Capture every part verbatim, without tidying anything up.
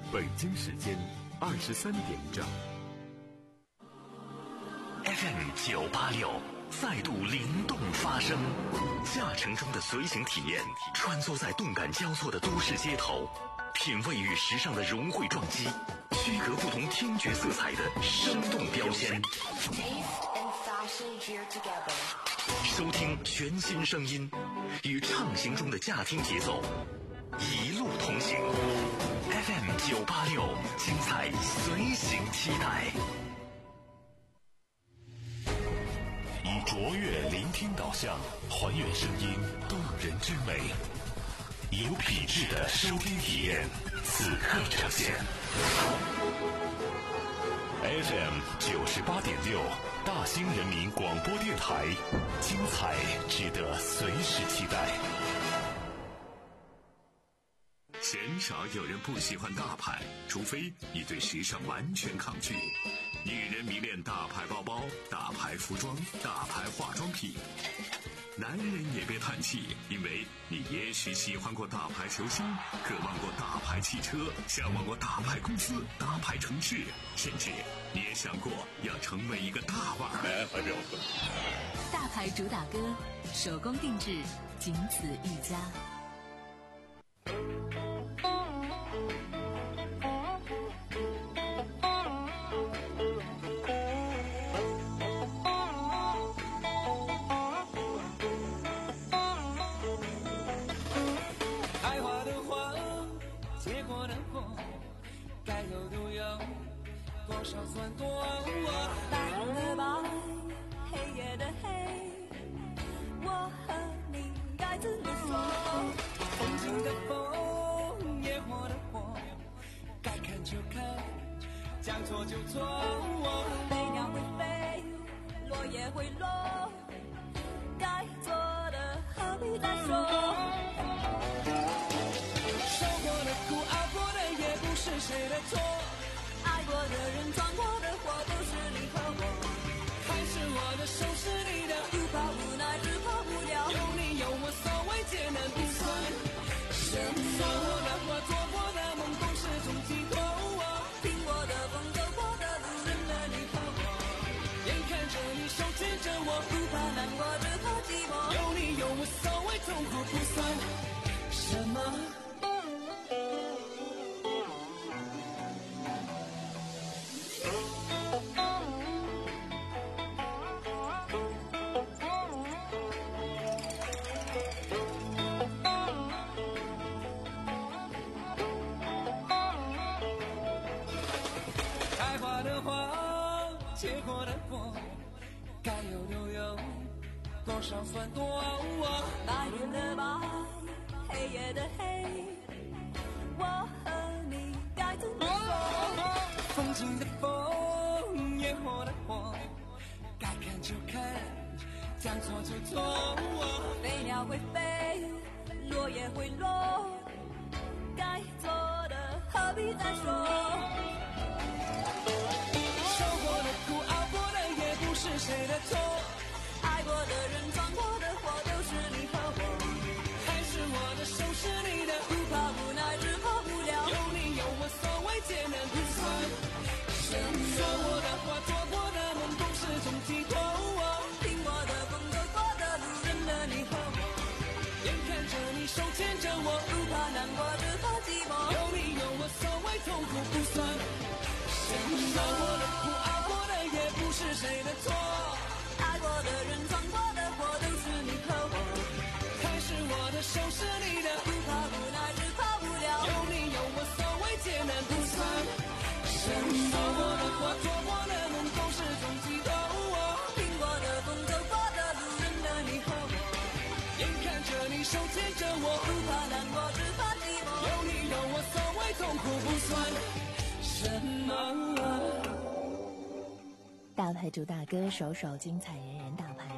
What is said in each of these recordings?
北京时间二十三点整。 F M 九八六再度灵动发声，驾乘中的随行体验，穿梭在动感交错的都市街头，品味与时尚的融汇撞击，区隔不同听觉色彩的生动标签。收听全新声音，与畅行中的驾听节奏，一路同行。F M 九八六，精彩随行期待。以卓越聆听导向，还原声音动人之美，有品质的收听体验，此刻呈现。F M 九十八点六，大兴人民广播电台，精彩值得随时期待。 鲜少有人不喜欢大牌，除非你对时尚完全抗拒。女人迷恋大牌包包、大牌服装、大牌化妆品。男人也别叹气，因为你也许喜欢过大牌球星，渴望过大牌汽车，向往过大牌公司、大牌城市，甚至你也想过要成为一个大腕儿。 大牌主打歌，手工定制，仅此一家。 多少算多？白日的白，黑夜的黑，我和你该怎么说？风景的风，野火的火，该看就看，将错就错。飞鸟会飞，落叶会落，该做的何必再说？受过的苦，熬过的也不是谁的错。爱过的人，闯过的祸，都是你和我。还是我的手是你的，不怕无奈，只怕无聊。有你有我，所谓艰难不算什么。说过的话，做过的梦，都是种寄托。听过的风，走过的路，认了你和我。眼看着你手牵着我，不怕难过，只怕寂寞。有你有我，所谓痛苦不算什么。开花的花，结果的果，该有就有，多少算多？白日的白，黑夜的黑，我和你该怎么说？风景的风，野火的火，该看就看，将错就错。飞鸟会飞，落叶会落，该做的何必再说？受过的苦，熬过的也不是谁的错。爱过的人，闯过的祸，都是你和我。还是我的手是你的，不怕无奈，只怕无聊。有你有我，所谓艰难不算什么。说过的话，做过的梦，都是种寄托。听过的风，走过的路，认了你和我。眼看着你手牵着我，不怕难过，只怕寂寞。有你有我，所谓痛苦不算受过的苦，熬过的也不是谁的错。爱过的人，闯过的祸，都是你和我。还是我的手是你的，不怕无奈，只怕无聊。有你有我，所谓艰难不算什么。说过的话，做过的梦，都是种寄托。听过的风，走过的路，认了你和我。眼看着你手牵着我，不怕难过，只怕寂寞。有你有我，所谓痛苦不算什么。 大牌主打歌，首首精彩，人人大牌。各位好，我是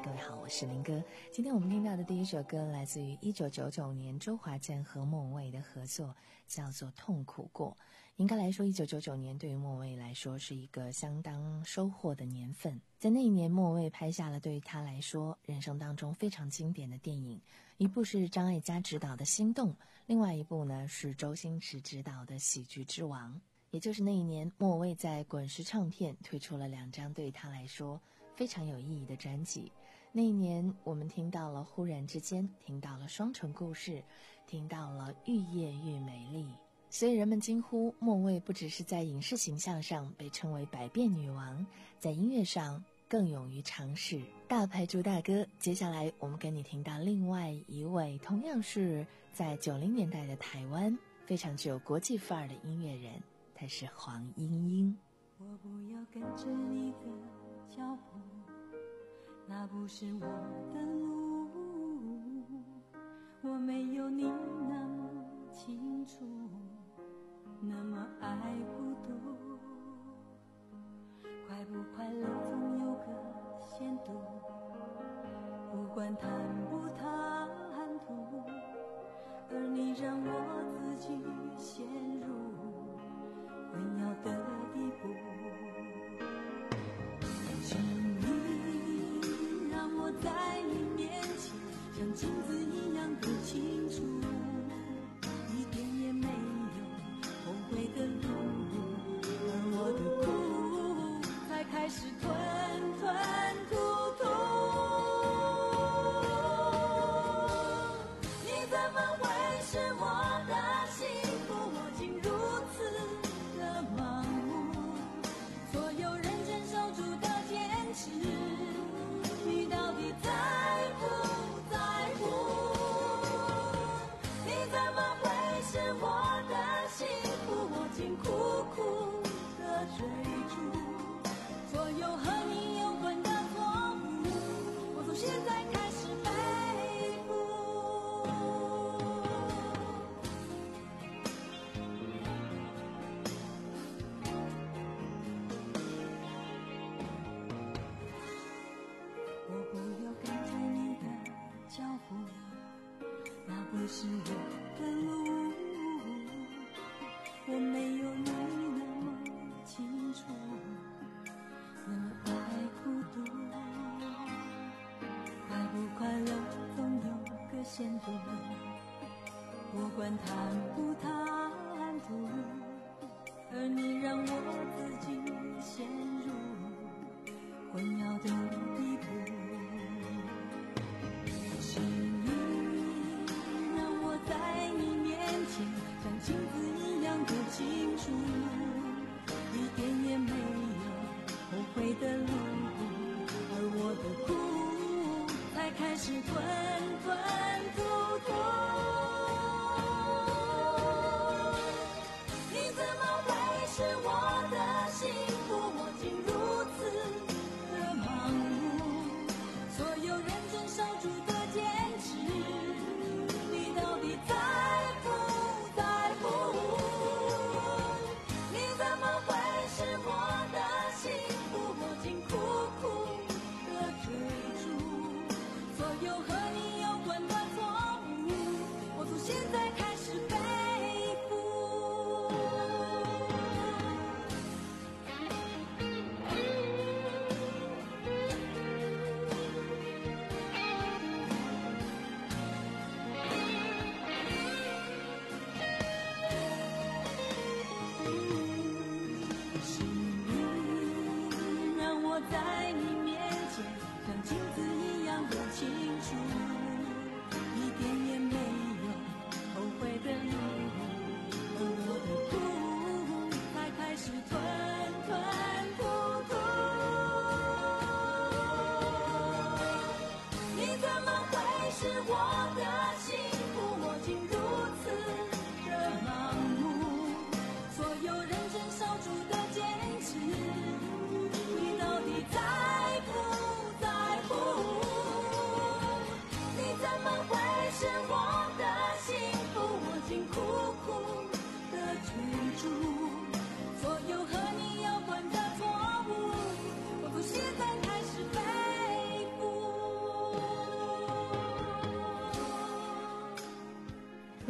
是林哥。今天我们听到的第一首歌来自于一九九九年周华健和莫文蔚的合作，叫做《痛苦过》。应该来说一九九九年对于莫文蔚来说是一个相当收获的年份。在那一年，莫文蔚拍下了对于他来说人生当中非常经典的电影，一部是张艾嘉执导的《心动》，另外一部呢是周星驰执导的《喜剧之王》。也就是那一年，莫文蔚在滚石唱片推出了两张对他来说非常有意义的专辑。那一年我们听到了忽然之间，听到了双城故事，听到了愈夜愈美丽。所以人们惊呼莫文蔚不只是在影视形象上被称为百变女王，在音乐上更勇于尝试。大牌主打歌，接下来我们跟你听到另外一位同样是在九零年代的台湾非常具有国际范儿的音乐人，她是黄莺莺。 我不要跟着你的脚步，那不是我的路，我没有你那么清楚，那么爱孤独。快不快乐总有个限度，不管谈不谈吐，而你让我自己陷入混淆的地步。请你让我在你面前像镜子一样更清楚，一点也没有后悔的路，而我的苦才开始吞吞吐吐。你怎么会是我的幸福？我竟如此的盲目，所有人坚守住的坚持，你到底在不在乎？你怎么会是我的幸福？我竟苦苦的追逐，所有和你有关的错误，我从现在开始背负。我不要跟着你的脚步，那不是我的路，我没有你那么清楚，那么爱孤独。快不快乐总有个限度，不管谈不谈吐，而你让我自己陷入混淆的地步。请你让我在你面前像镜子一样多清楚，一点也没有后悔的路，而我的苦才开始吞吞吐吐。你怎么会是我的幸福？我竟如此的盲目，所有人坚守住的坚持，你到底在不在乎？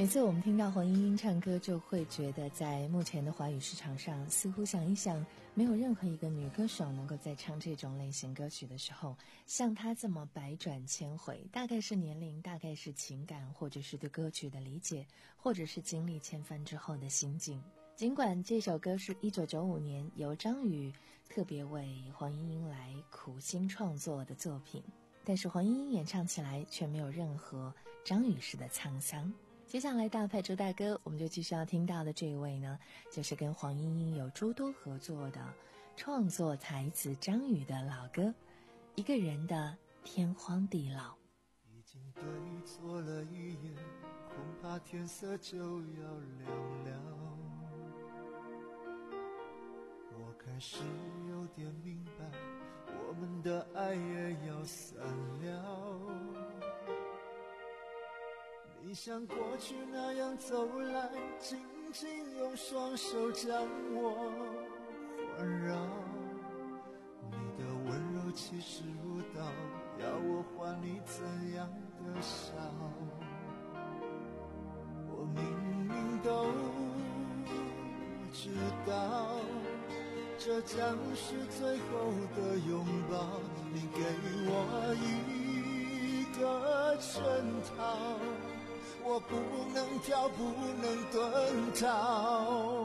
每次我们听到黄莺莺唱歌，就会觉得在目前的华语市场上，似乎想一想，没有任何一个女歌手能够在唱这种类型歌曲的时候，像她这么百转千回。大概是年龄，大概是情感，或者是对歌曲的理解，或者是经历千帆之后的心境。尽管这首歌是一九九五年由张宇特别为黄莺莺来苦心创作的作品，但是黄莺莺演唱起来却没有任何张宇式的沧桑。接下来大派周大哥，我们就继续要听到的这一位呢，就是跟黄莺莺有诸多合作的创作才子张宇的老歌《一个人的天荒地老》。 已经对错了一眼，恐怕天色就要亮了。我开始有点明白，我们的爱也要散了。你像过去那样走来，紧紧用双手将我环绕，你的温柔气势如刀，要我还你怎样的笑？我明明都知道，这将是最后的拥抱，你给我一个圈套，我不能跳，不能遁逃，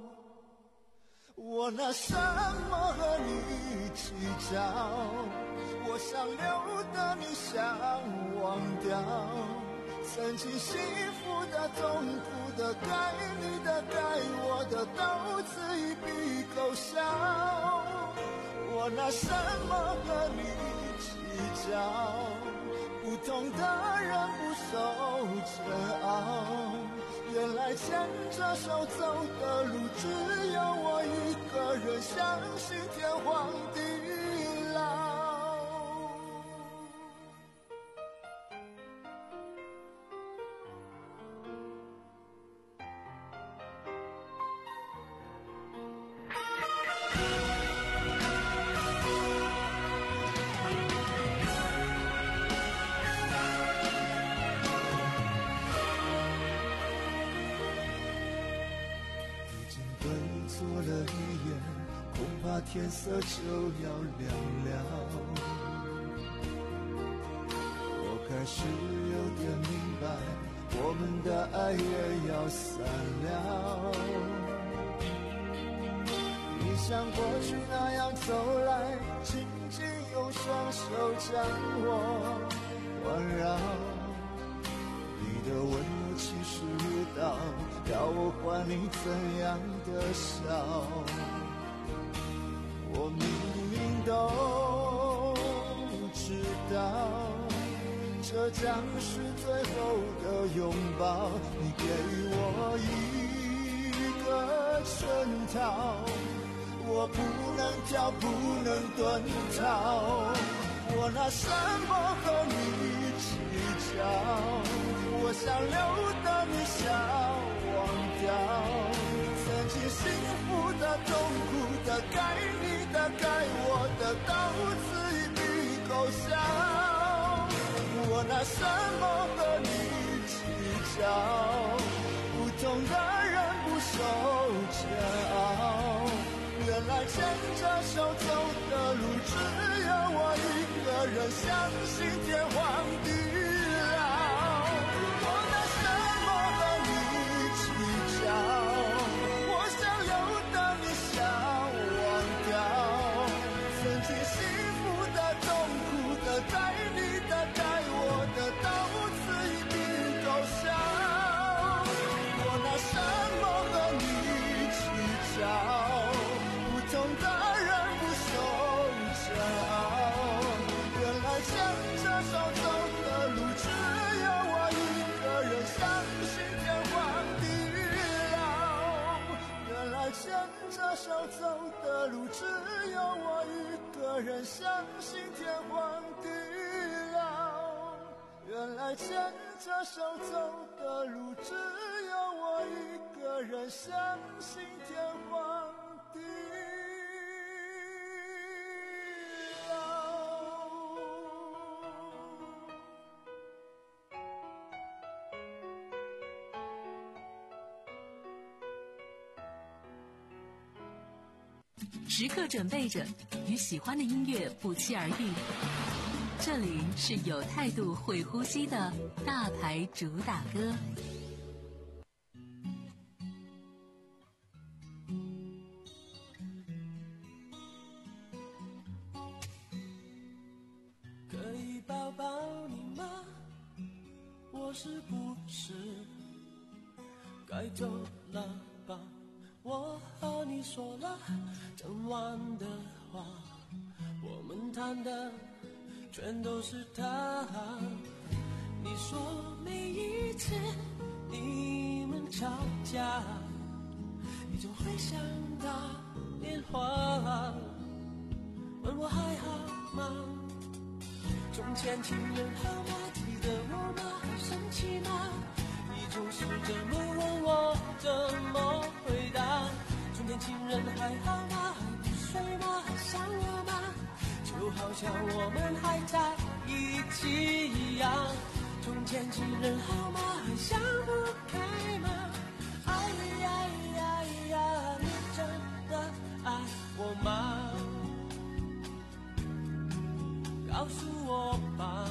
我拿什么和你计较？我想留的你想忘掉，曾经幸福的、痛苦的、该你的、该我的，都自一笔勾销。我拿什么和你计较？不同的人不受煎熬，原来牵着手走的路，只有我一个人，相信天荒地老。天色就要亮了，我开始有点明白，我们的爱也要散了。你像过去那样走来，紧紧用双手将我环绕，你的温柔气势如刀，要我还你怎样的笑？我明明都知道，这将是最后的拥抱，你给我一个圈套，我不能跳，不能遁逃，我拿什么和你计较？我想留的你想忘掉，曾经幸福的、痛苦的、该你的、该我的，都自一笔勾销。我拿什么和你计较？不同的人不受煎熬，原来牵着手走的路，只有我一个人，相信天荒地老。我拿什么和你计较？我想留的你想忘掉，曾经幸福的、痛苦的、该你的、该我的，都自一笔勾销。我拿什么和你计较？不同的人不受煎熬，原来牵着手走的路，只有我一个人，相信天荒地老。原来牵着手走的路，只有我一个人，相信天荒地老。原来牵着手走的路，只有我一个人，相信天荒地老。 时刻准备着与喜欢的音乐不期而遇。这里是有态度会呼吸的大牌主打歌。 可以抱抱你吗？我是不是该走了吧？我和你说了整晚的话，我们谈的全都是他。你说每一次你们吵架，你就会想打电话问我还好吗？从前情人好吗？记得我吗？生气吗？你总是这么问我，怎么回答？从前情人还好吗？不睡吗？想我吗？就好像我们还在一起一样。从前情人好吗？还想不开吗？哎呀呀呀，你真的爱我吗？告诉我吧。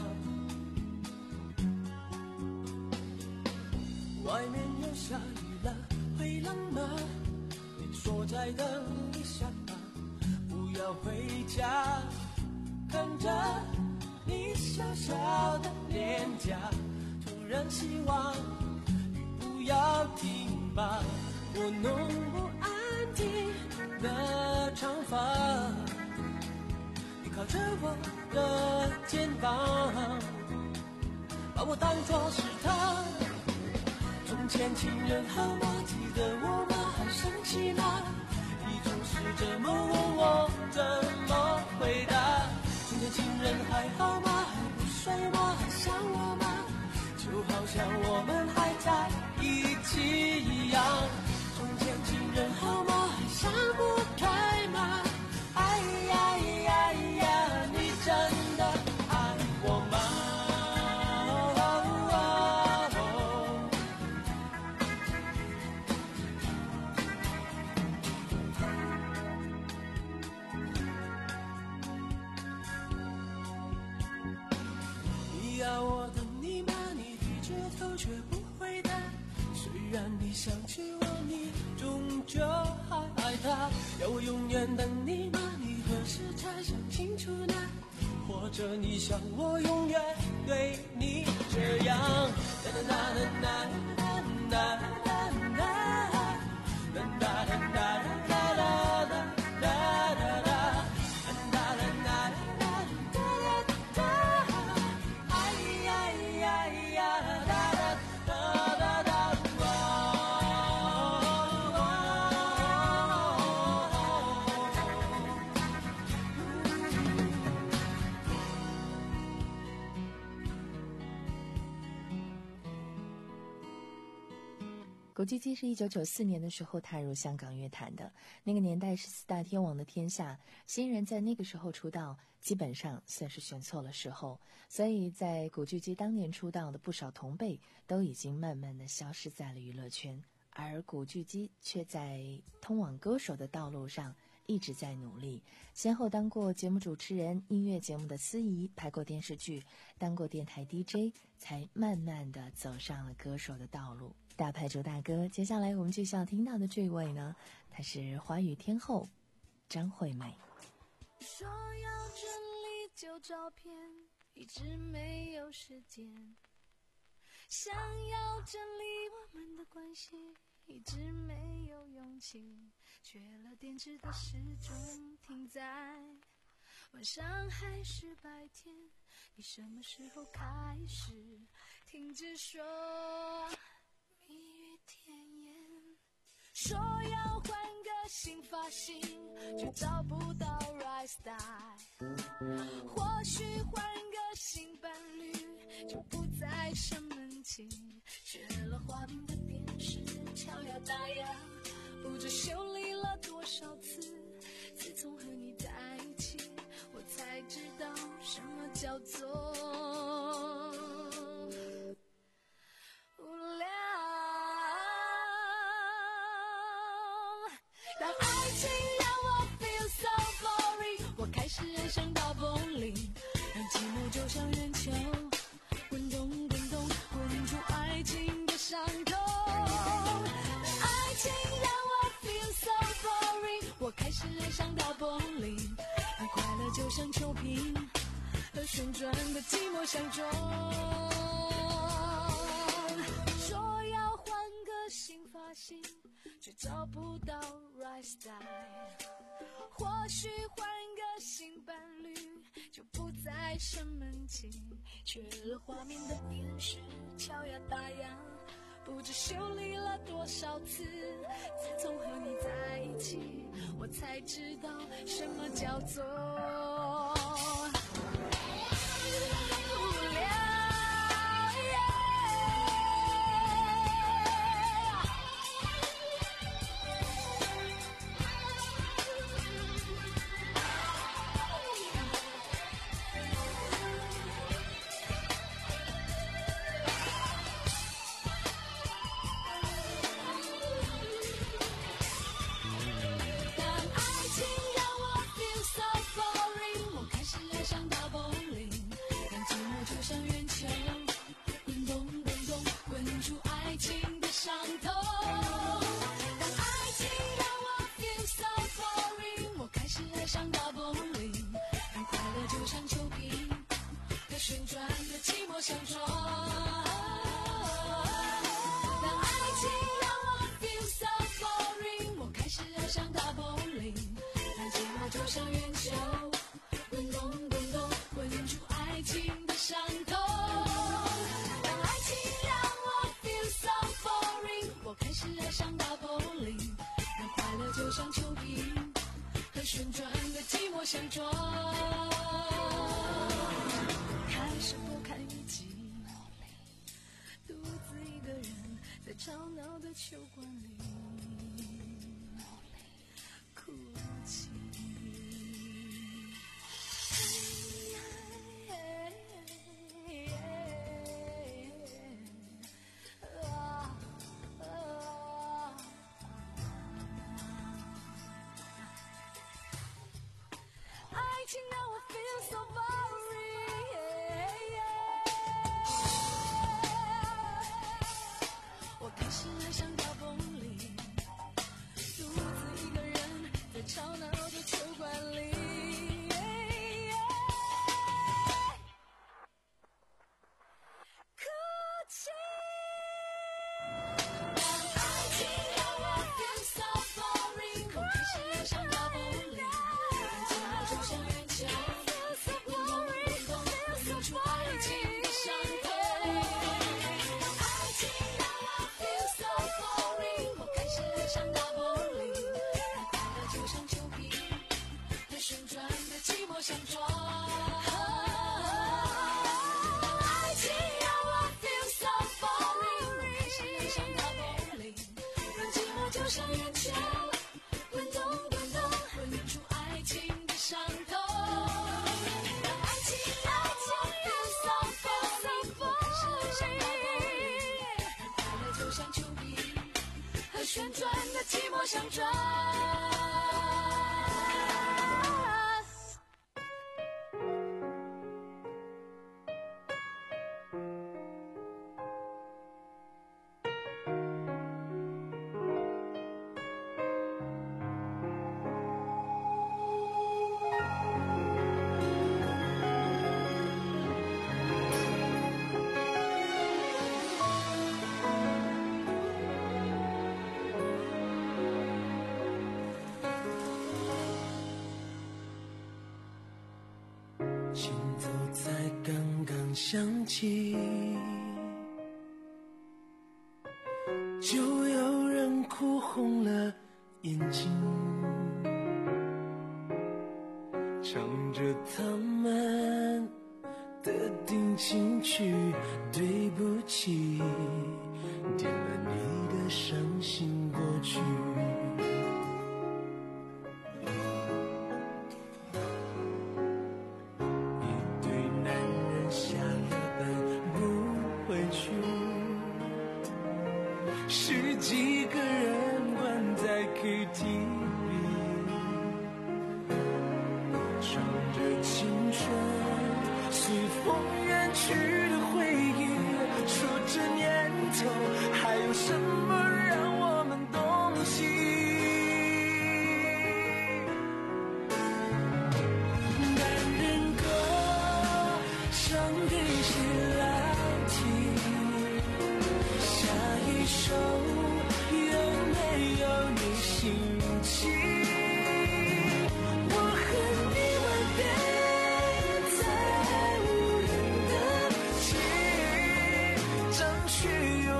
外面又下雨了，会冷吗？你说再等一下吧，不要回家。看着你小小的脸颊，突然希望雨不要停吧。我弄不安定的长发，你靠着我的肩膀，把我当作是他。从前情人好吗？记得我吗？还生气吗？你总是这么问我，怎么回答？从前情人还好吗？还不睡吗？还想我吗？就好像我们还在一起一样。从前情人好吗？还想不开吗？哎呀呀呀，你真的爱我吗？你要我等你吗？你低着头却不回答。虽然你想起我，你终究还爱他。要我永远等你吗？你何时才想清楚呢？或者你想我永远对你这样？哒哒哒哒哒哒哒哒哒哒哒哒哒哒。 古巨基是一九九四年的时候踏入香港乐坛的，那个年代是四大天王的天下，新人在那个时候出道基本上算是选错了时候，所以在古巨基当年出道的不少同辈都已经慢慢的消失在了娱乐圈，而古巨基却在通往歌手的道路上一直在努力，先后当过节目主持人、音乐节目的司仪，拍过电视剧，当过电台 D J， 才慢慢的走上了歌手的道路。大牌主大哥，接下来我们继续要听到的这位呢，她是华语天后张惠妹。 说要整理旧照片，一直没有时间，想要整理我们的关系，一直没有勇气，缺了电池的时钟停在晚上还是白天，你什么时候开始停止说蜜语甜言？说要换个新发型，却找不到 right style， 或许换个新伴侣，就不再生闷气，学了花瓶的电视敲呀打呀，不知修理了多少次。自从和你在一起，我才知道什么叫做无聊。当爱情让我相撞。说要换个新发型，却找不到 right style。或许换个新伴侣，就不再生闷气。缺了画面的电视，敲呀打呀，不知修理了多少次。自从和你在一起，我才知道什么叫做无聊。旋转的寂寞相撞，当爱情让我 feel so boring， 我开始爱上大柏林，当寂寞就像圆球，滚动滚动滚出爱情的伤痛。当爱情让我 feel so boring， 我开始爱上大柏林，当快乐就像球瓶和旋转的寂寞相撞。开始不看日记，独自一个人在吵闹的球馆里哭泣。爱情让我 feel so boring，我开始爱上大柏林，独自一个人在吵闹的球馆里哭泣。当爱情让我 feel so boring， 我开始爱上大柏林，当寂寞就像圆球，滚动滚动滚出爱情的伤痛。上大柏林，那快乐就像球瓶和旋转的寂寞相撞。爱情让我 feel so boring， 我开始爱上大柏林，让寂寞就像圆球，滚动滚动滚出爱情的伤痛。让爱情让我 feel so boring， 我开始爱上大柏林，让快乐就像球瓶和旋转的寂寞相撞。 前奏才刚刚响起，就有人哭红了眼睛，唱着他们的定情曲，对不起，点了你的伤心过去。十几个人关在 K T V， 唱着青春随风远去的回忆，说这年头还有什么让我们动心。男人歌唱给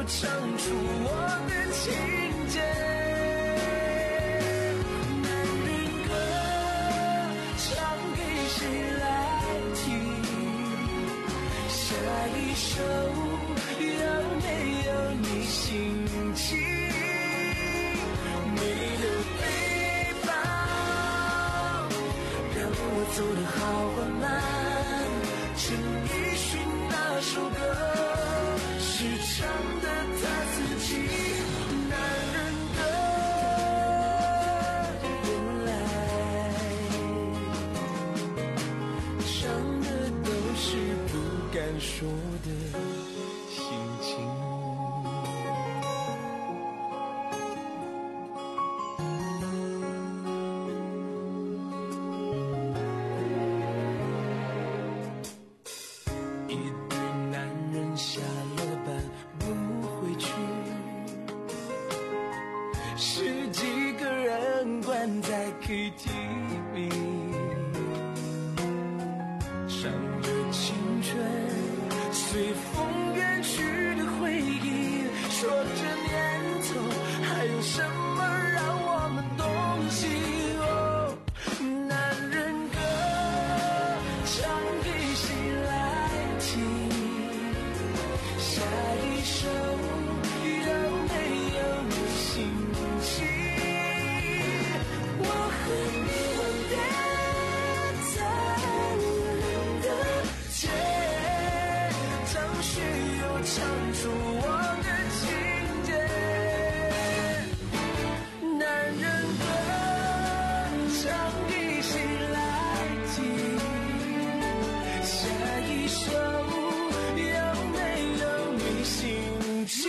唱出我的情节。男人歌唱给谁来听？下一首有没有你心情？你的背包让我走得好缓慢，陈奕迅那首歌是唱的他自己。男人歌原来唱的都是不敢说的心情。K T V 唱着青春随风远去的回忆，说这年头还有什么让我们动心？哦，男人歌唱给谁来听？下一首有没有你心情？和你吻别在无人的街，张学友唱出我的情节。男人歌唱给谁来听？下一首有没有你心情？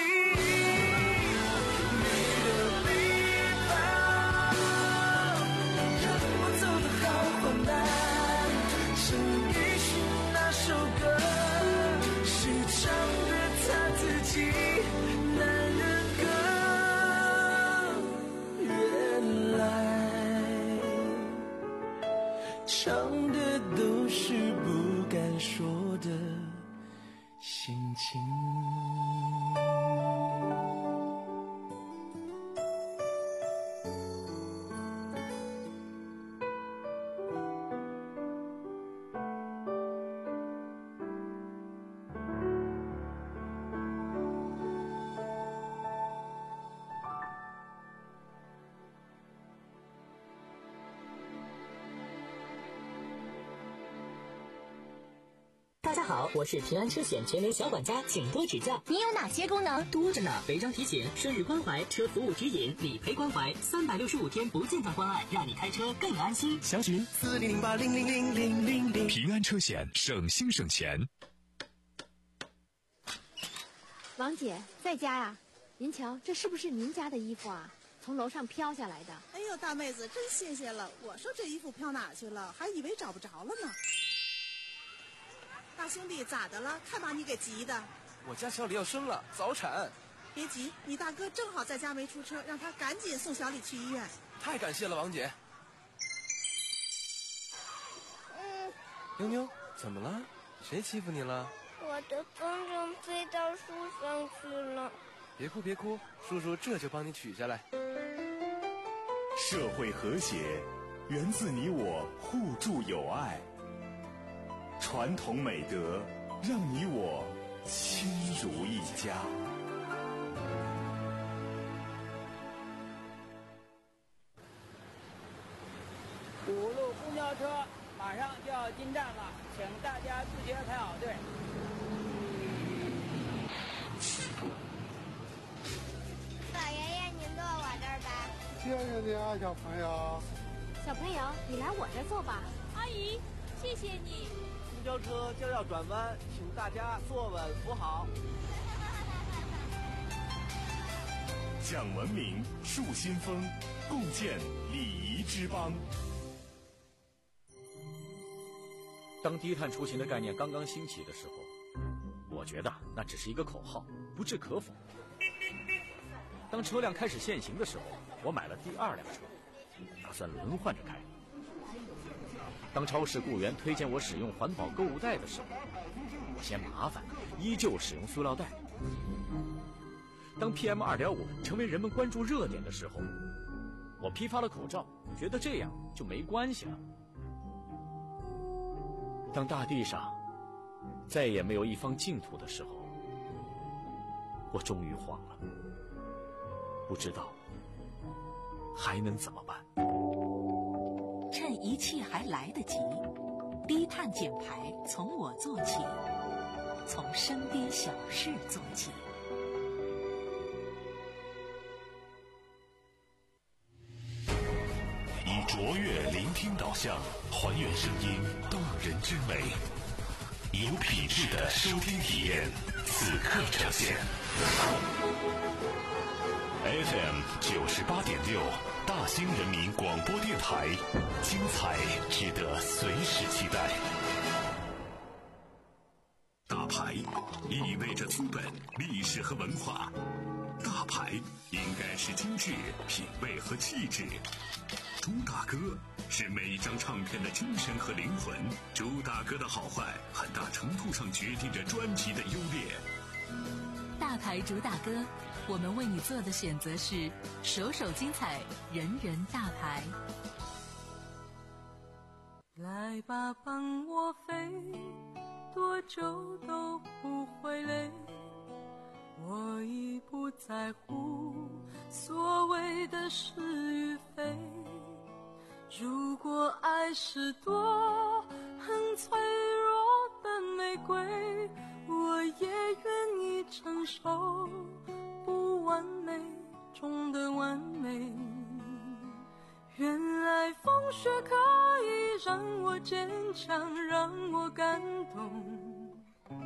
唱的都是不敢说的心情。 大家好，我是平安车险全联小管家，请多指教。 你有哪些功能？ 多着呢，违章提醒、生日关怀、车服务指引、理赔关怀，三百六十五天不间断关爱，让你开车更安心。 详询四零零八零零零零零零。平安车险，省心省钱。 王姐在家呀？您瞧，这是不是您家的衣服啊？从楼上飘下来的。 哎呦，大妹子，真谢谢了。我说这衣服飘哪去了，还以为找不着了呢。大兄弟，咋的了？看把你给急的。 我家小李要生了，早产。 别急，你大哥正好在家没出车，让他赶紧送小李去医院。 太感谢了，王姐。 嗯。 妞妞，怎么了？谁欺负你了？ 我的风筝飞到树上去了。 别哭别哭，叔叔这就帮你取下来。 社会和谐源自你我互助友爱，传统美德让你我亲如一家。 五路公交车马上就要进站了，请大家自觉排好队。 老爷爷，您坐我这儿吧。 谢谢你啊，小朋友。 小朋友，你来我这儿坐吧。 阿姨，谢谢你。 公交车就要转弯，请大家坐稳扶好。 讲文明，树新风，共建礼仪之邦。 当低碳出行的概念刚刚兴起的时候，我觉得那只是一个口号，不置可否。当车辆开始限行的时候，我买了第二辆车，打算轮换着开。当超市雇员推荐我使用环保购物袋的时候，我嫌麻烦，依旧使用塑料袋。 当 P M 二点五 成为人们关注热点的时候，我批发了口罩，觉得这样就没关系了。当大地上再也没有一方净土的时候，我终于慌了，不知道还能怎么办。 趁一切还来得及，低碳减排从我做起，从身边小事做起。 以卓越聆听导向，还原声音动人之美，有品质的收听体验，此刻呈现。F M 九十八点六，大兴人民广播电台，精彩值得随时期待。 大牌意味着资本、历史和文化，大牌应该是精致、品味和气质。朱大哥是每一张唱片的精神和灵魂，朱大哥的好坏很大程度上决定着专辑的优劣。 大牌主打歌，我们为你做的选择是首首精彩，人人大牌。 来吧，帮我飞，多久都不会累，我已不在乎所谓的是与非。如果爱是朵很脆弱的玫瑰，我也愿意承受不完美中的完美。原来风雪可以让我坚强，让我感动，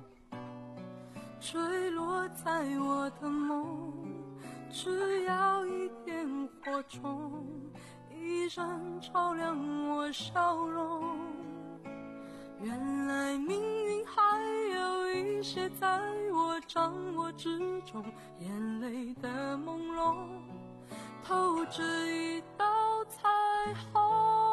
坠落在我的梦，只要一点火种，依然照亮我笑容。原来命运还有一些在我掌握之中，眼泪的朦胧透着一道彩虹。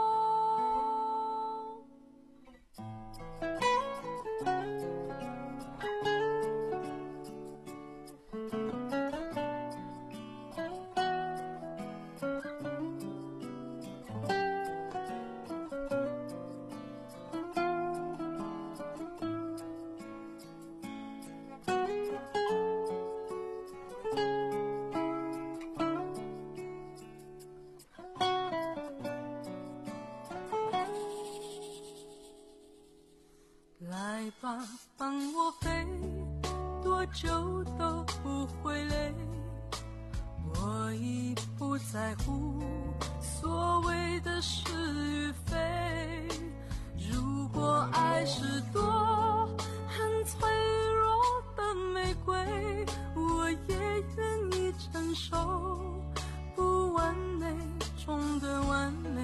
来吧，帮我飞，多久都不会累，我已不在乎所谓的是与非。如果爱是朵很脆弱的玫瑰，我也愿意承受不完美中的完美。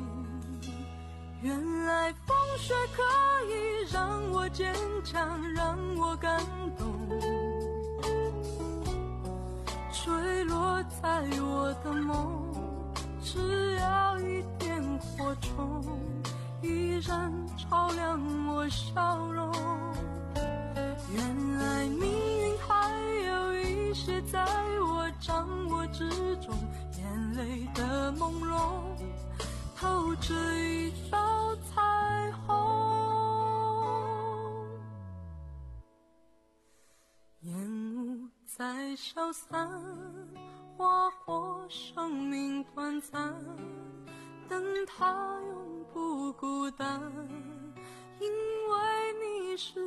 原来风雪可以让我坚强，让我感动，坠落在我的梦，只要一点火种，依然照亮我笑容。原来命运还有一些在我掌握之中，眼泪的朦胧透着一道彩虹。烟雾在消散，花火生命短暂，但它永不孤单，因为你是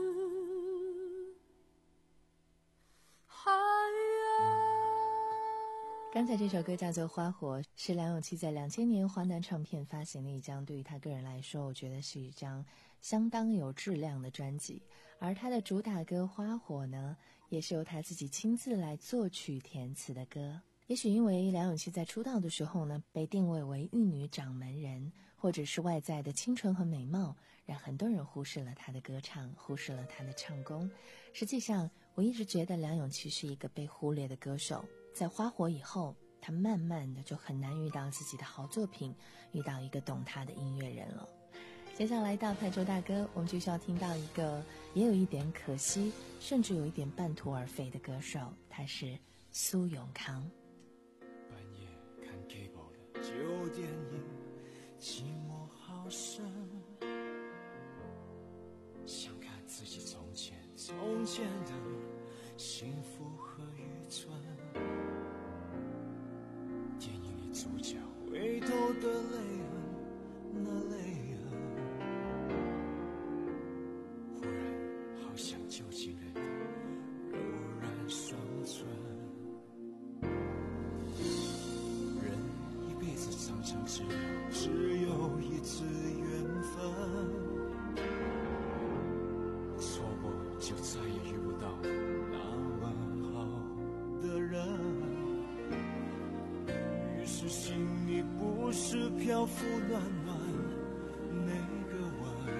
海岸。 刚才这首歌叫做《花火》，是梁咏琪在两千年华南唱片发行的一张，对于他个人来说，我觉得是一张相当有质量的专辑。而他的主打歌《花火》呢，也是由他自己亲自来作曲填词的歌。也许因为梁咏琪在出道的时候呢，被定位为玉女掌门人，或者是外在的清纯和美貌，让很多人忽视了她的歌唱，忽视了她的唱功。实际上，我一直觉得梁咏琪是一个被忽略的歌手。在《花火》以后，他慢慢的就很难遇到自己的好作品，遇到一个懂他的音乐人了。 接下来大牌周大哥，我们就需要听到一个也有一点可惜，甚至有一点半途而废的歌手，他是苏永康。 半夜看 cable 的旧电影，寂寞好深，想看自己从前从前的幸福和愚蠢。电影里主角回头的泪痕，那泪痕忽然好像旧情人的柔软双唇。人一辈子常常只有只有一次缘分，错过就再也遇不到那么好的人。于是心里不是漂浮暖暖那个吻，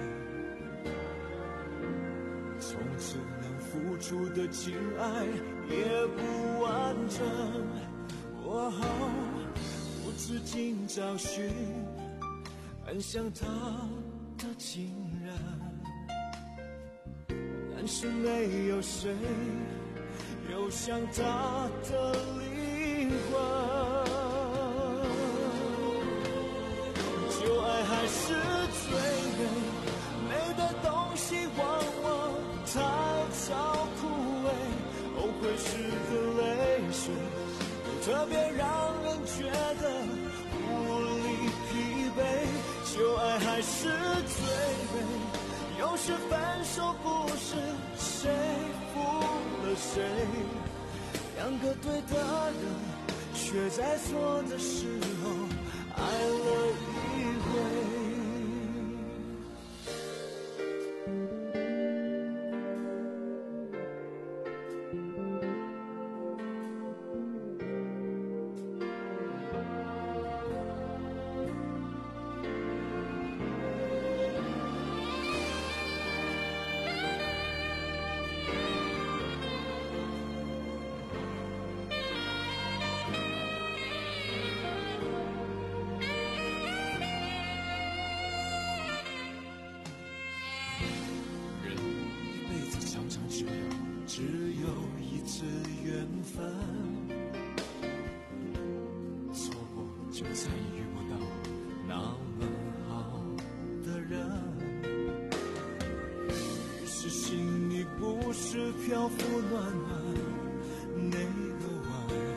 从此能付出的情爱也不完整。我无止境找寻很像他的情人，但是没有谁有像他的灵魂。旧爱还是最美，美的东西往往太早枯萎，后悔时的泪水特别让人觉得无力疲惫。旧爱还是最美，有时分手不是谁负了谁，两个对的人却在错的时候爱了一回。只有一次缘分，错过就再也遇不到那么好的人。于是心里不是漂浮暖暖那个吻，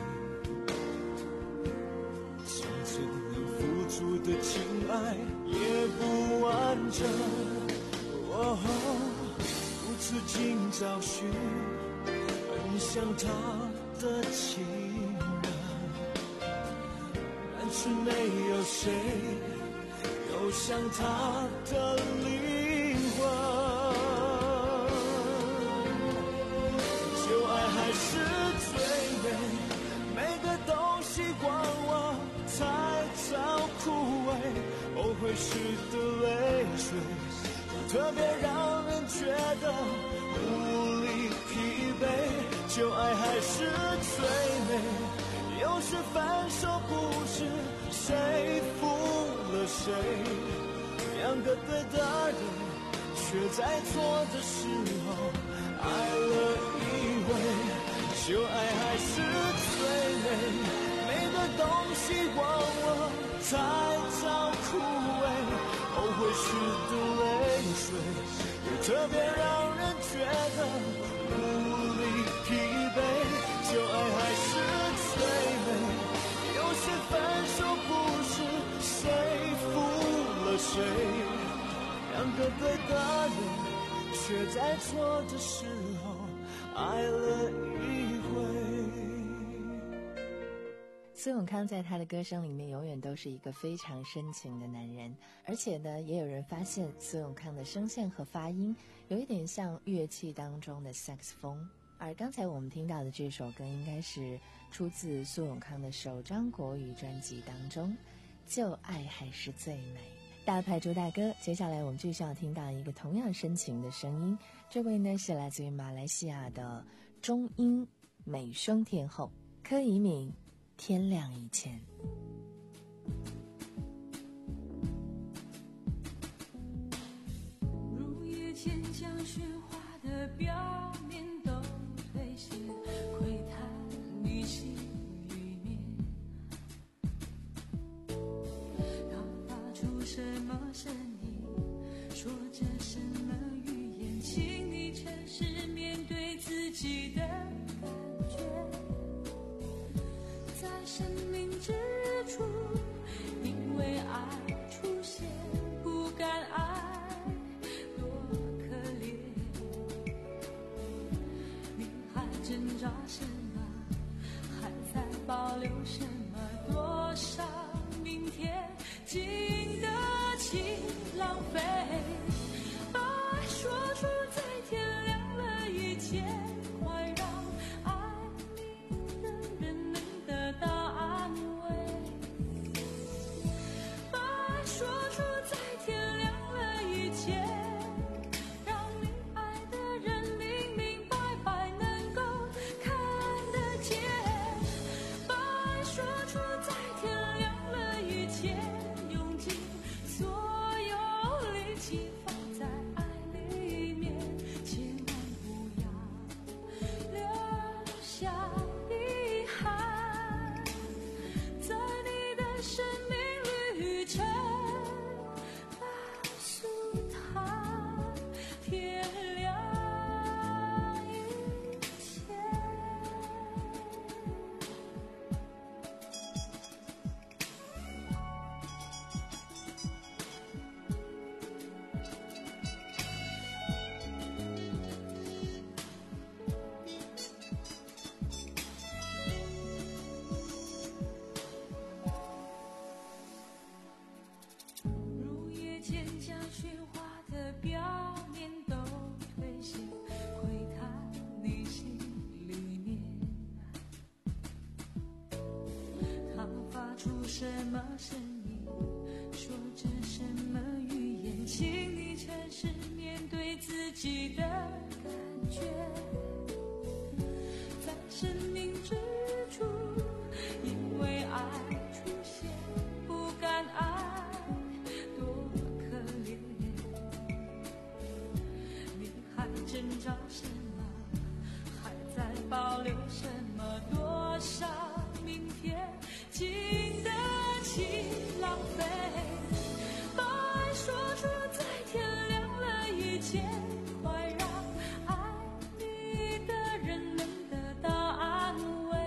从此能付出的情爱也不完整。哦，无止境找寻很像他的情人，但是没有谁有像他的灵魂。旧爱还是最美，每个东西往往太早枯萎，后悔时的泪水特别让人觉得无力疲惫。旧爱还是最美，有时分手不是谁负了谁，两个对的人却在错的时候爱了一回。旧爱还是最美，每个东西往往太早枯萎，后悔时的泪水也特别让人觉得无力疲惫。旧爱还是最美，有时分手不是谁负了谁，两个对的人却在错的时候爱了一回。 苏永康在他的歌声里面永远都是一个非常深情的男人，而且呢，也有人发现苏永康的声线和发音有一点像乐器当中的萨克斯风。而刚才我们听到的这首歌应该是出自苏永康的首张国语专辑当中，《旧爱还是最美》。大牌朱大哥，接下来我们就需要听到一个同样深情的声音，这位呢是来自于马来西亚的中音美声天后柯以敏，天亮以前。 渐将喧哗的表面都推卸，窥探你心里面。它发出什么声音，说着什么语言，请你诚实面对自己的感觉。在生命之初，因为爱出现，不敢爱多可怜。你还挣扎什么？还在保留什么？多少明天经得起浪费？把爱说出，在天亮了以前，快让爱你的人能得到安慰。把爱说出，在天亮了以前，让你爱的人明明白白能够看得见。把爱说出，在天亮了以前，用尽所有力气放在爱里面，千万不要留下遗憾。在你的生命旅程，告诉他天亮以前。入夜渐将喧哗的表面都推卸，窥探你心里面。它发出什么声音，说着什么语言，请你诚实面对自己的感觉。在生命之初，因为爱出现，不敢爱多可怜。你还挣扎什么？还在保留什么？多少明天经得起浪费？把爱说出，在天亮了以前，快让爱你的人能得到安慰。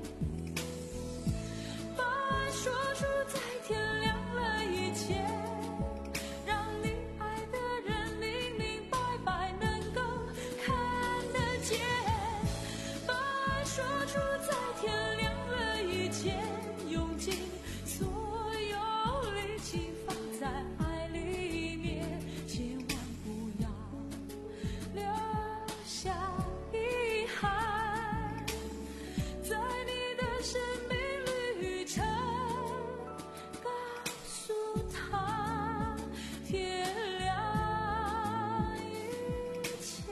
把爱说出，在天亮了以前，让你爱的人明明白白能够看得见。把爱说出，在天亮了以前，用尽所有力气放在爱里面，千万不要留下遗憾。在你的生命旅程，告诉他天亮以前。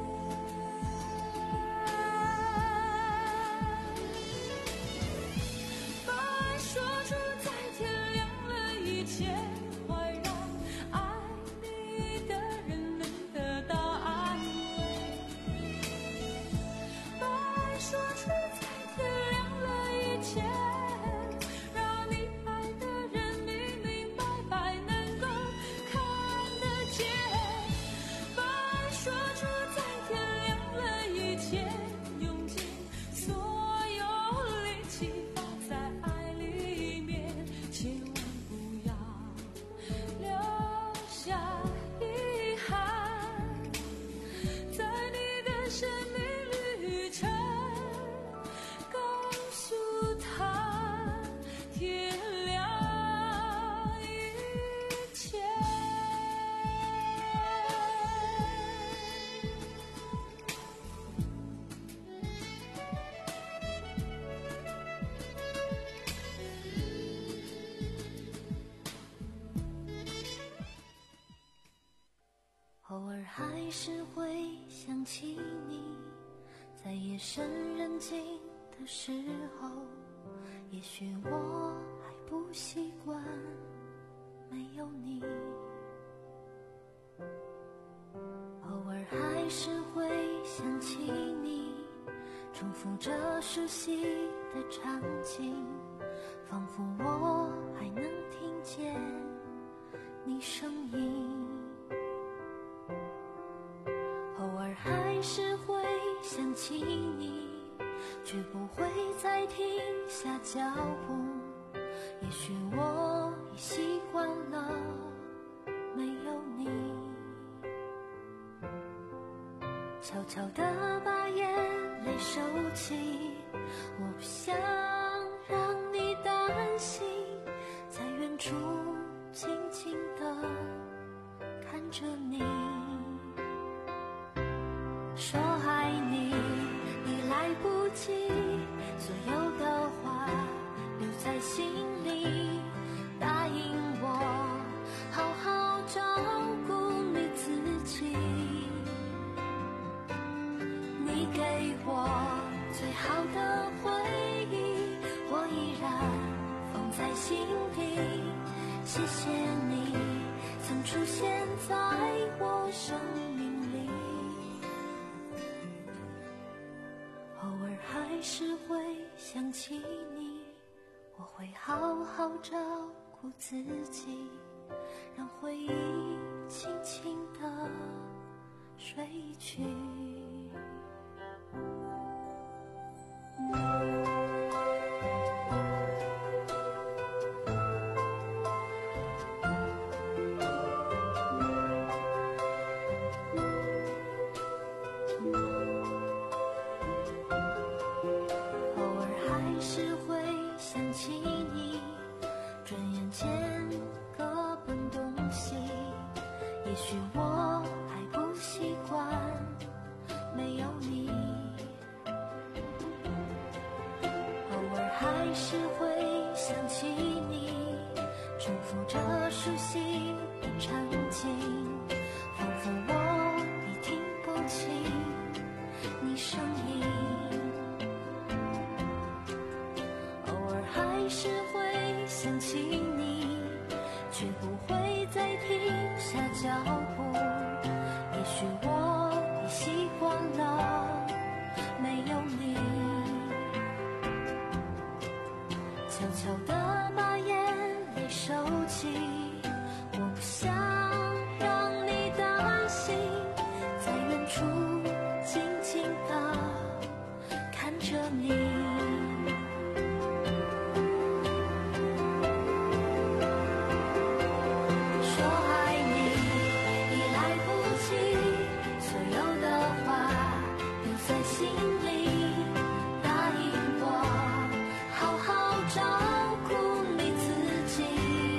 把爱说出，在天亮了以前，快让爱你的人能得到安慰。把爱说出，在天亮了以前，让你爱的人明明白白能够看得见。把爱说出，在天亮了以前，用尽所有力气放在爱里面，千万不要留下遗憾。在你的生命旅程，告诉他天亮以前。 偶尔还是会想起你，在夜深人静的时候，也许我还不习惯没有你。 是会想起你，重复着熟悉的场景，仿佛我还能听见你声音。偶尔还是会想起你，却不会再停下脚步。也许我已习惯了没有你，悄悄地把眼泪收起，我不想让你担心，在远处静静地看着你。说爱你已来不及，所有的话留在心里，答应我好好照顾你自己。你给我最好的回忆，我依然放在心底。谢谢你曾出现在我生命里，偶尔还是会想起你，我会好好照顾自己，让回忆轻轻地睡去。偶尔还是会想起你，转眼间各奔东西，也许我还不习惯没有你。偶尔还是会想起你，重复着熟悉的场景，仿佛我已听不清你声音。偶尔还是会想起你，却不会再停下脚步。也许我已习惯了没有你，悄悄地把眼泪收起，我不想让你担心，在远处静静地看着你。说爱你已来不及，所有的话留在心里，答应我好好照顾你自己。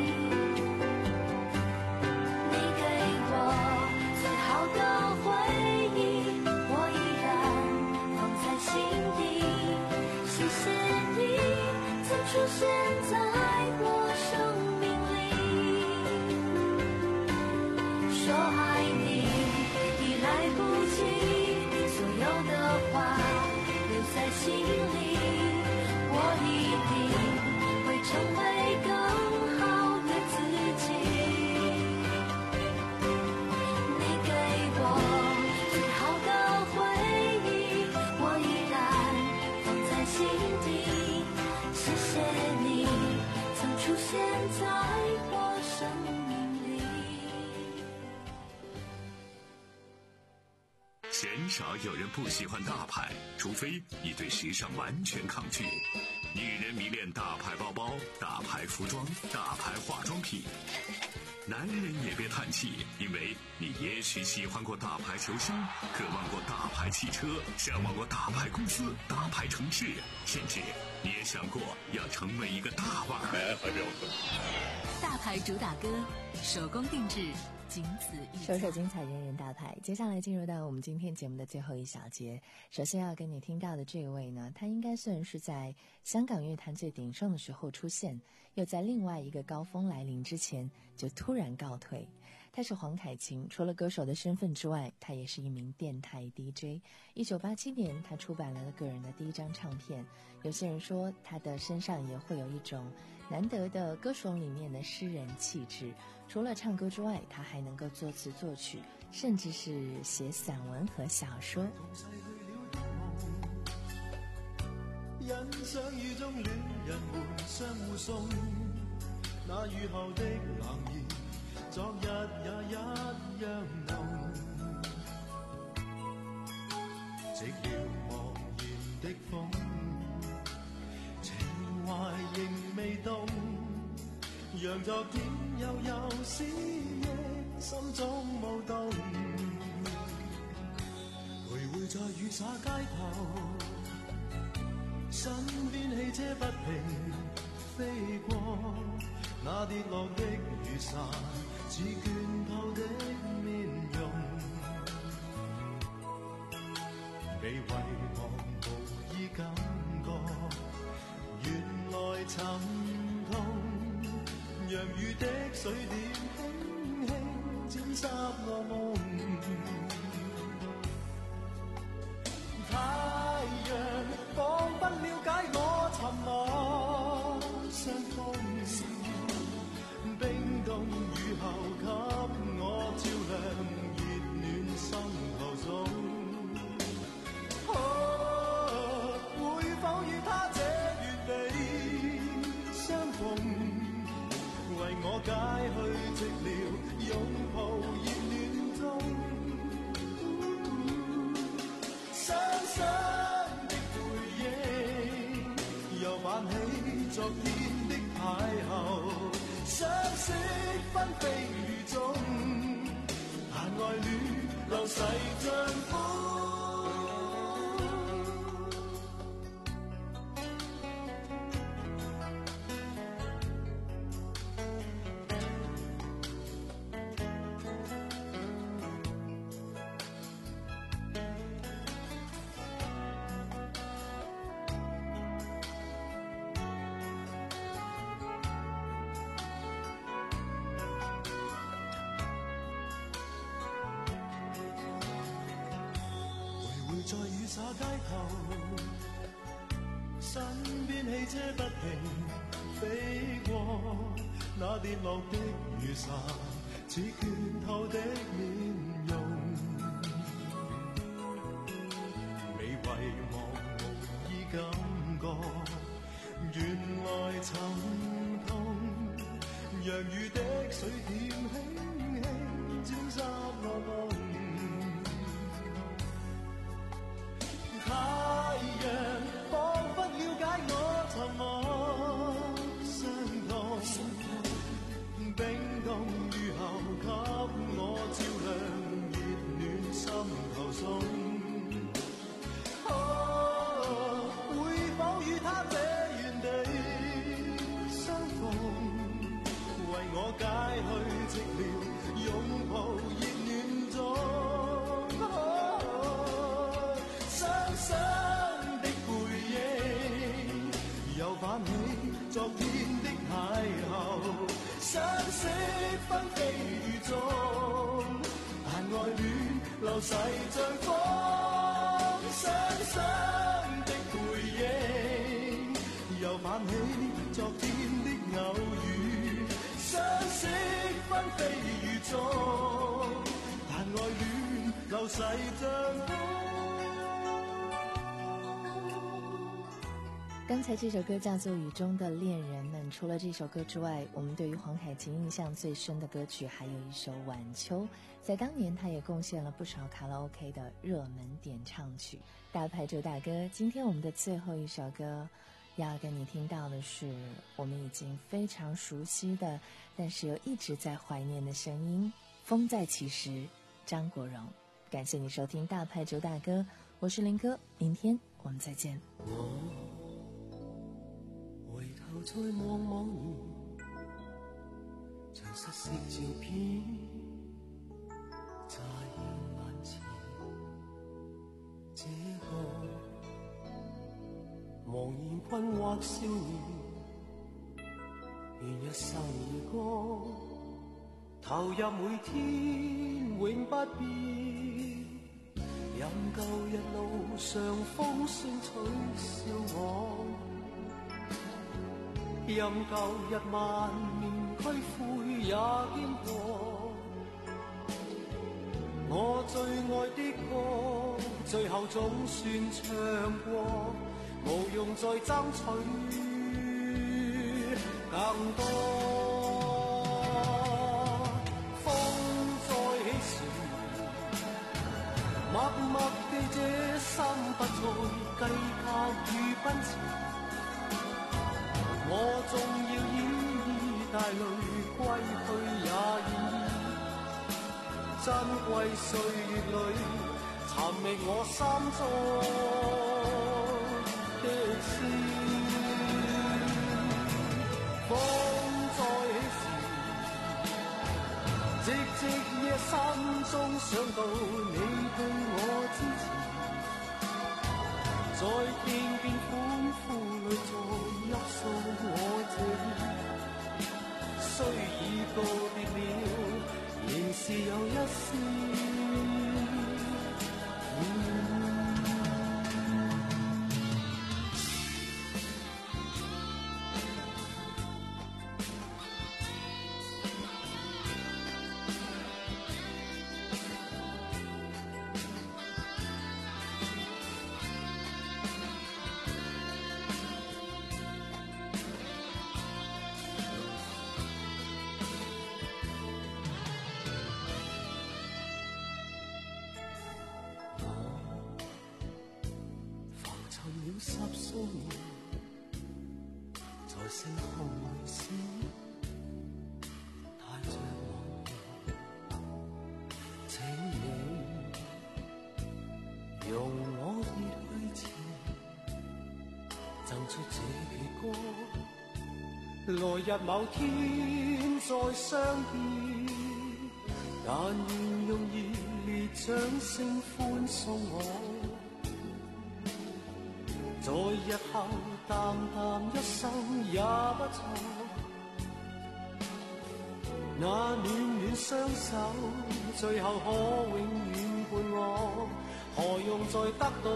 你给我最好的回忆，我依然放在心底。谢谢你曾出现在我生命里，说爱你已来不及，所有的话留在心里，我一定会成为更好的自己。你给我最好的回忆，我依然放在心底。谢谢你曾出现在我生命里。 鲜少有人不喜欢大牌，除非你对时尚完全抗拒。女人迷恋大牌包包、大牌服装、大牌化妆品。男人也别叹气，因为你也许喜欢过大牌球星，渴望过大牌汽车，向往过大牌公司、大牌城市，甚至你也想过要成为一个大腕儿。 大牌主打歌，手工定制，仅此一家。 首首精彩，人人大牌。接下来进入到我们今天节目的最后一小节。首先要跟你听到的这位呢，他应该算是在香港乐坛最鼎盛的时候出现，又在另外一个高峰来临之前就突然告退。 他是黄凯芹，除了歌手的身份之外，他也是一名电台 D J。一九八七年，他出版了个人的第一张唱片。有些人说，他的身上也会有一种难得的歌手里面的诗人气质。除了唱歌之外，他还能够作词作曲，甚至是写散文和小说。 欣賞雨中戀人們相互送，那雨後的冷意，昨日也一樣濃。寂寥茫然的風，情懷仍未凍，讓昨天悠悠思憶心中舞動，徘徊在雨灑街頭。身邊汽車不停飛過，那跌落的雨傘似倦透的面容，被遺忘無意感覺，原來沉痛，讓雨的水點輕輕沾濕我夢。太陽彷彿了解我沉默傷風，冰凍雨後給我照亮熱暖心頭中。哦，會否與他這月地相逢，為我解去寂寥，擁抱熱暖中。傷傷的回憶又泛起昨天的邂逅，相識紛飛雨中，但愛戀流逝像風。在雨灑街頭，身邊汽車不停飛過，那跌落的雨傘似倦透的面容，未遺忘無意感覺，原來沉痛，讓雨的水點輕輕沾濕我夢。太陽彷彿了解我沉默傷痛，冰凍雨後給我照亮熱暖心頭中。哦，會否與他這原地相逢，為我解去寂寥，擁抱熱暖中。傷的回憶又泛起昨天的邂逅，相識紛飛雨中，但愛戀流逝像風。傷傷的回憶又泛起昨天的偶遇，相識紛飛雨中，但愛戀流逝像風。 刚才这首歌叫做《雨中的恋人们》。除了这首歌之外，我们对于黄凯芹印象最深的歌曲还有一首《晚秋》，在当年他也贡献了不少卡拉 OK 的热门点唱曲。大牌周大哥，今天我们的最后一首歌要跟你听到的是我们已经非常熟悉的，但是又一直在怀念的声音，风再起时，张国荣。感谢你收听大牌周大哥，我是林哥，明天我们再见。 回頭再望望然，像失色照片乍現眼前，這個茫然困惑少年，願一生而歌，投投入每天永不變，任舊日路上風聲取笑我，任舊日萬念俱灰也經過，我最愛的歌最後總算唱過，無用再爭取更多。默默地這心不再計較與奔馳，我縱要以帶淚歸去也願意，珍貴歲月裏尋覓我心中的詩，風再起時寂寂夜心中想到你對我支持，在天邊歡呼裏再泣訴我這意，雖已告別了，仍是有一絲十數年，在星空裏閃，帶着夢，請你容我熱去前，贈出這期歌，來日某天再相見，但願用熱烈掌聲歡送我。在日後淡淡一生也不錯，那暖暖雙手最後可永遠伴我，何用再得到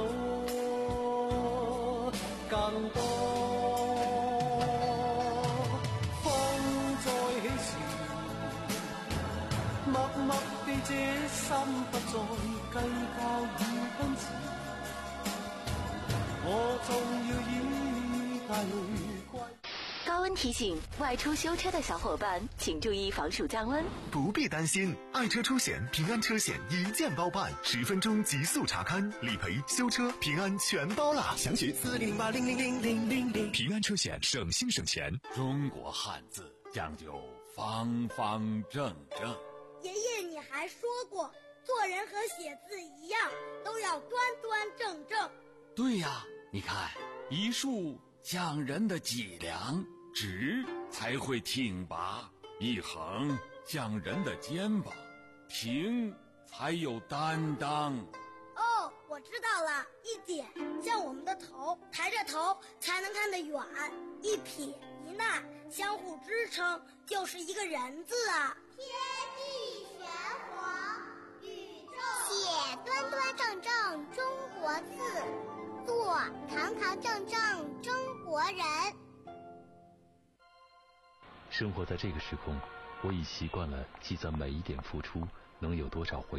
更多？風再起時，默默地這心不再計較與奔馳，我總要以帶淚歸。 高温提醒：外出修车的小伙伴，请注意防暑降温。 不必担心，爱车出险平安车险一键包办，十分钟极速查勘、理赔、修车，平安全包啦！详询四零零八零零零零零零。平安车险，省心省钱。 中国汉字讲究方方正正。 爷爷，你还说过，做人和写字一样，都要端端正正。 对呀，你看，一竖讲人的脊梁，直才会挺拔；一横讲人的肩膀，平才有担当。 哦，我知道了，一点像我们的头，抬着头才能看得远；一撇一捺相互支撑，就是一个人字啊。 天地玄黄，宇宙写端端正正中国字，做堂堂正正中国人。 生活在这个时空，我已习惯了记攒每一点付出能有多少回